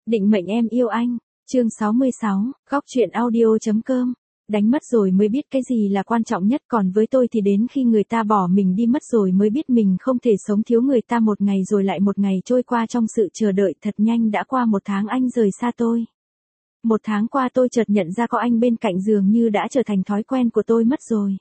Định mệnh em yêu anh. Chương 66, góc truyện audio.com. Đánh mất rồi mới biết cái gì là quan trọng nhất, còn với tôi thì đến khi người ta bỏ mình đi mất rồi mới biết mình không thể sống thiếu người ta. Một ngày rồi lại một ngày trôi qua trong sự chờ đợi. Thật nhanh đã qua một tháng anh rời xa tôi. Một tháng qua tôi chợt nhận ra có anh bên cạnh dường như đã trở thành thói quen của tôi mất rồi.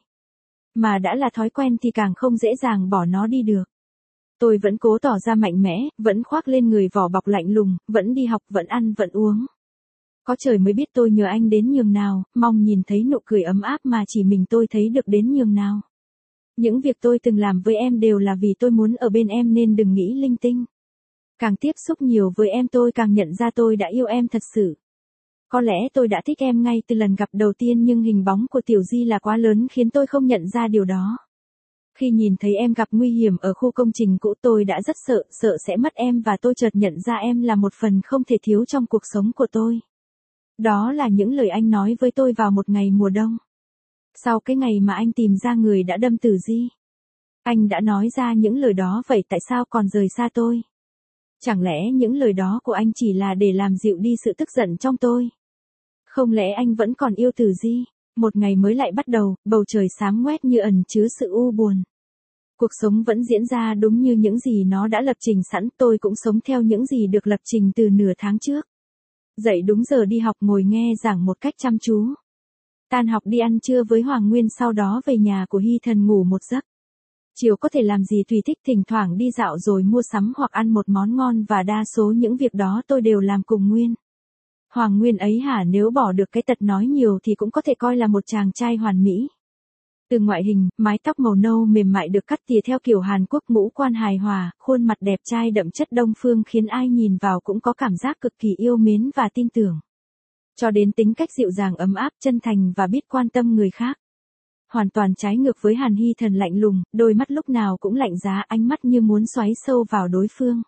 Mà đã là thói quen thì càng không dễ dàng bỏ nó đi được. Tôi vẫn cố tỏ ra mạnh mẽ, vẫn khoác lên người vỏ bọc lạnh lùng, vẫn đi học, vẫn ăn, vẫn uống. Có trời mới biết tôi nhớ anh đến nhường nào, mong nhìn thấy nụ cười ấm áp mà chỉ mình tôi thấy được đến nhường nào. Những việc tôi từng làm với em đều là vì tôi muốn ở bên em nên đừng nghĩ linh tinh. Càng tiếp xúc nhiều với em tôi càng nhận ra tôi đã yêu em thật sự. Có lẽ tôi đã thích em ngay từ lần gặp đầu tiên nhưng hình bóng của Tiểu Di là quá lớn khiến tôi không nhận ra điều đó. Khi nhìn thấy em gặp nguy hiểm ở khu công trình cũ tôi đã rất sợ sẽ mất em và tôi chợt nhận ra em là một phần không thể thiếu trong cuộc sống của tôi. Đó là những lời anh nói với tôi vào một ngày mùa đông. Sau cái ngày mà anh tìm ra người đã đâm Tử Di. Anh đã nói ra những lời đó, vậy tại sao còn rời xa tôi? Chẳng lẽ những lời đó của anh chỉ là để làm dịu đi sự tức giận trong tôi? Không lẽ anh vẫn còn yêu Tử Di? Một ngày mới lại bắt đầu, bầu trời xám ngoét như ẩn chứa sự u buồn. Cuộc sống vẫn diễn ra đúng như những gì nó đã lập trình sẵn, tôi cũng sống theo những gì được lập trình từ nửa tháng trước. Dậy đúng giờ đi học, ngồi nghe giảng một cách chăm chú. Tan học đi ăn trưa với Hoàng Nguyên, sau đó về nhà của Hy Thần ngủ một giấc. Chiều có thể làm gì tùy thích, thỉnh thoảng đi dạo rồi mua sắm hoặc ăn một món ngon, và đa số những việc đó tôi đều làm cùng Nguyên. Hoàng Nguyên ấy hả, nếu bỏ được cái tật nói nhiều thì cũng có thể coi là một chàng trai hoàn mỹ. Từ ngoại hình, mái tóc màu nâu mềm mại được cắt tỉa theo kiểu Hàn Quốc, ngũ quan hài hòa, khuôn mặt đẹp trai đậm chất Đông phương khiến ai nhìn vào cũng có cảm giác cực kỳ yêu mến và tin tưởng. Cho đến tính cách dịu dàng ấm áp, chân thành và biết quan tâm người khác. Hoàn toàn trái ngược với Hàn Hy Thần lạnh lùng, đôi mắt lúc nào cũng lạnh giá, ánh mắt như muốn xoáy sâu vào đối phương.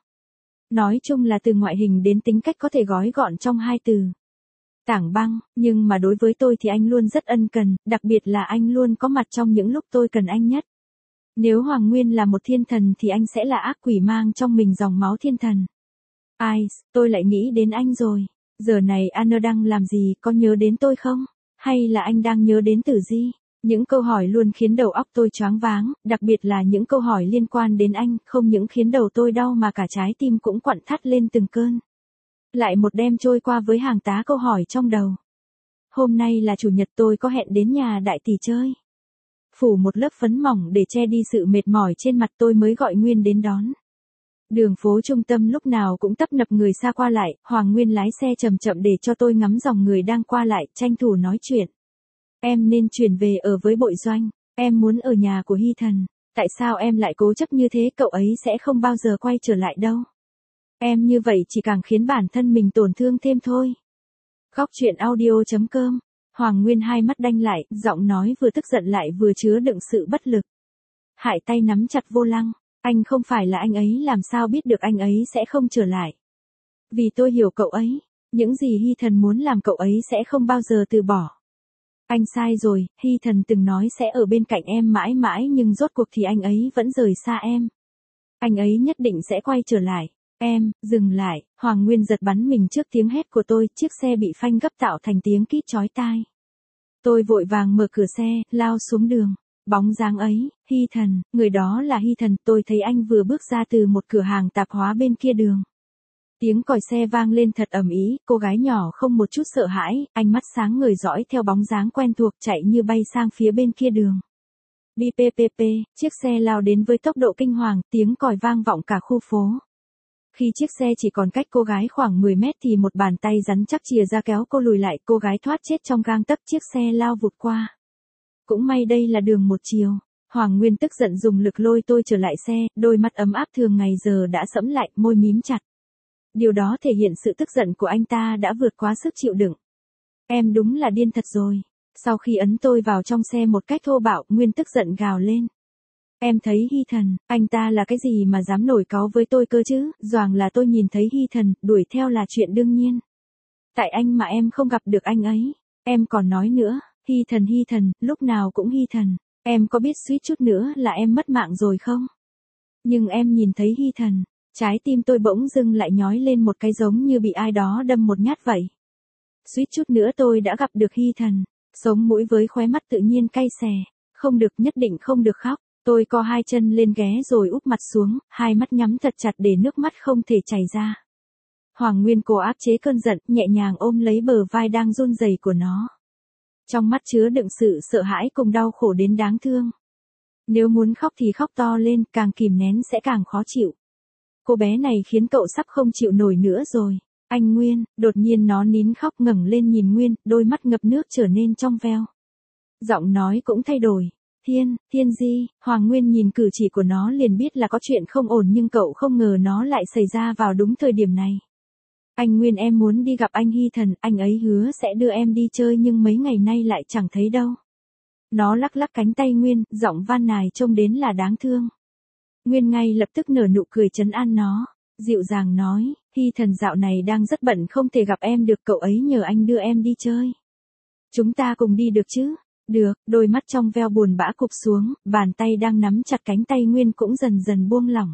Nói chung là từ ngoại hình đến tính cách có thể gói gọn trong hai từ: tảng băng. Nhưng mà đối với tôi thì anh luôn rất ân cần, đặc biệt là anh luôn có mặt trong những lúc tôi cần anh nhất. Nếu Hoàng Nguyên là một thiên thần thì anh sẽ là ác quỷ mang trong mình dòng máu thiên thần. Ai, tôi lại nghĩ đến anh rồi. Giờ này Anna đang làm gì, có nhớ đến tôi không? Hay là anh đang nhớ đến Tử Di? Những câu hỏi luôn khiến đầu óc tôi choáng váng, đặc biệt là những câu hỏi liên quan đến anh, không những khiến đầu tôi đau mà cả trái tim cũng quặn thắt lên từng cơn. Lại một đêm trôi qua với hàng tá câu hỏi trong đầu. Hôm nay là chủ nhật, tôi có hẹn đến nhà đại tỷ chơi. Phủ một lớp phấn mỏng để che đi sự mệt mỏi trên mặt, tôi mới gọi Nguyên đến đón. Đường phố trung tâm lúc nào cũng tấp nập người xa qua lại, Hoàng Nguyên lái xe chậm chậm để cho tôi ngắm dòng người đang qua lại, tranh thủ nói chuyện. Em nên chuyển về ở với Bội Doanh, em muốn ở nhà của Hy Thần. Tại sao em lại cố chấp như thế, cậu ấy sẽ không bao giờ quay trở lại đâu. Em như vậy chỉ càng khiến bản thân mình tổn thương thêm thôi. Góc truyện audio.com. Hoàng Nguyên hai mắt đanh lại, giọng nói vừa tức giận lại vừa chứa đựng sự bất lực. Hai tay nắm chặt vô lăng. Anh không phải là anh ấy, làm sao biết được anh ấy sẽ không trở lại. Vì tôi hiểu cậu ấy. Những gì Hy Thần muốn làm cậu ấy sẽ không bao giờ từ bỏ. Anh sai rồi, Hy Thần từng nói sẽ ở bên cạnh em mãi mãi nhưng rốt cuộc thì anh ấy vẫn rời xa em. Anh ấy nhất định sẽ quay trở lại. Em, dừng lại. Hoàng Nguyên giật bắn mình trước tiếng hét của tôi, chiếc xe bị phanh gấp tạo thành tiếng kít chói tai. Tôi vội vàng mở cửa xe, lao xuống đường. Bóng dáng ấy, Hy Thần, người đó là Hy Thần, tôi thấy anh vừa bước ra từ một cửa hàng tạp hóa bên kia đường. Tiếng còi xe vang lên thật ầm ĩ, cô gái nhỏ không một chút sợ hãi, ánh mắt sáng ngời dõi theo bóng dáng quen thuộc chạy như bay sang phía bên kia đường. Bi ppp, chiếc xe lao đến với tốc độ kinh hoàng, tiếng còi vang vọng cả khu phố. Khi chiếc xe chỉ còn cách cô gái khoảng 10 mét thì một bàn tay rắn chắc chìa ra kéo cô lùi lại, cô gái thoát chết trong gang tấc, chiếc xe lao vụt qua. Cũng may đây là đường một chiều. Hoàng Nguyên tức giận dùng lực lôi tôi trở lại xe, đôi mắt ấm áp thường ngày giờ đã sẫm lại, môi mím chặt. Điều đó thể hiện sự tức giận của anh ta đã vượt quá sức chịu đựng. Em đúng là điên thật rồi. Sau khi ấn tôi vào trong xe một cách thô bạo, Nguyên tức giận gào lên. Em thấy Hy Thần, anh ta là cái gì mà dám nổi cáu với tôi cơ chứ, doàng là tôi nhìn thấy Hy Thần, đuổi theo là chuyện đương nhiên. Tại anh mà em không gặp được anh ấy. Em còn nói nữa, Hy Thần, lúc nào cũng Hy Thần. Em có biết suýt chút nữa là em mất mạng rồi không? Nhưng em nhìn thấy Hy Thần. Trái tim tôi bỗng dưng lại nhói lên một cái giống như bị ai đó đâm một nhát vậy. Suýt chút nữa tôi đã gặp được Hy Thần. Sống mũi với khóe mắt tự nhiên cay xè. Không được, nhất định không được khóc. Tôi co hai chân lên ghé rồi úp mặt xuống, hai mắt nhắm thật chặt để nước mắt không thể chảy ra. Hoàng Nguyên cố áp chế cơn giận, nhẹ nhàng ôm lấy bờ vai đang run rẩy của nó. Trong mắt chứa đựng sự sợ hãi cùng đau khổ đến đáng thương. Nếu muốn khóc thì khóc to lên, càng kìm nén sẽ càng khó chịu. Cô bé này khiến cậu sắp không chịu nổi nữa rồi. Anh Nguyên, đột nhiên nó nín khóc ngẩng lên nhìn Nguyên, đôi mắt ngập nước trở nên trong veo. Giọng nói cũng thay đổi. Thiên Di, Hoàng Nguyên nhìn cử chỉ của nó liền biết là có chuyện không ổn nhưng cậu không ngờ nó lại xảy ra vào đúng thời điểm này. Anh Nguyên, em muốn đi gặp anh Hy Thần, anh ấy hứa sẽ đưa em đi chơi nhưng mấy ngày nay lại chẳng thấy đâu. Nó lắc lắc cánh tay Nguyên, giọng van nài trông đến là đáng thương. Nguyên ngay lập tức nở nụ cười trấn an nó, dịu dàng nói, Hy Thần dạo này đang rất bận không thể gặp em được, cậu ấy nhờ anh đưa em đi chơi. Chúng ta cùng đi được chứ? Được, đôi mắt trong veo buồn bã cụp xuống, bàn tay đang nắm chặt cánh tay Nguyên cũng dần dần buông lỏng.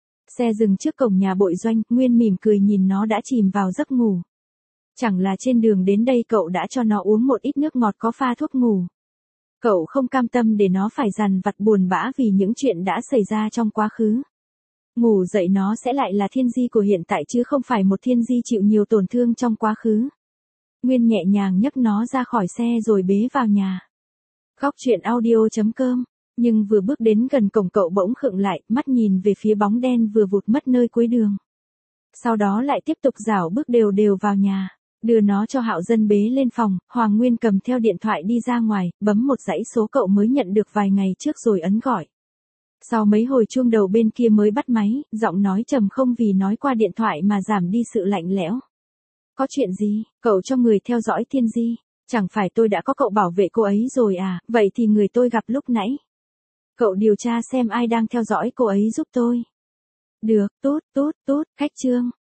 Xe dừng trước cổng nhà Bội Doanh, Nguyên mỉm cười nhìn nó đã chìm vào giấc ngủ. Chẳng là trên đường đến đây cậu đã cho nó uống một ít nước ngọt có pha thuốc ngủ. Cậu không cam tâm để nó phải dằn vặt buồn bã vì những chuyện đã xảy ra trong quá khứ. Ngủ dậy nó sẽ lại là Thiên Di của hiện tại chứ không phải một Thiên Di chịu nhiều tổn thương trong quá khứ. Nguyên nhẹ nhàng nhấc nó ra khỏi xe rồi bế vào nhà. Góc truyện audio.com. Nhưng vừa bước đến gần cổng cậu bỗng khựng lại, mắt nhìn về phía bóng đen vừa vụt mất nơi cuối đường. Sau đó lại tiếp tục rảo bước đều đều vào nhà. Đưa nó cho Hạo Dân bế lên phòng, Hoàng Nguyên cầm theo điện thoại đi ra ngoài, bấm một dãy số cậu mới nhận được vài ngày trước rồi ấn gọi. Sau mấy hồi chuông đầu bên kia mới bắt máy, giọng nói trầm không vì nói qua điện thoại mà giảm đi sự lạnh lẽo. Có chuyện gì, cậu cho người theo dõi Thiên Di, chẳng phải tôi đã có cậu bảo vệ cô ấy rồi à, vậy thì người tôi gặp lúc nãy. Cậu điều tra xem ai đang theo dõi cô ấy giúp tôi. Được, tốt, khách Trương.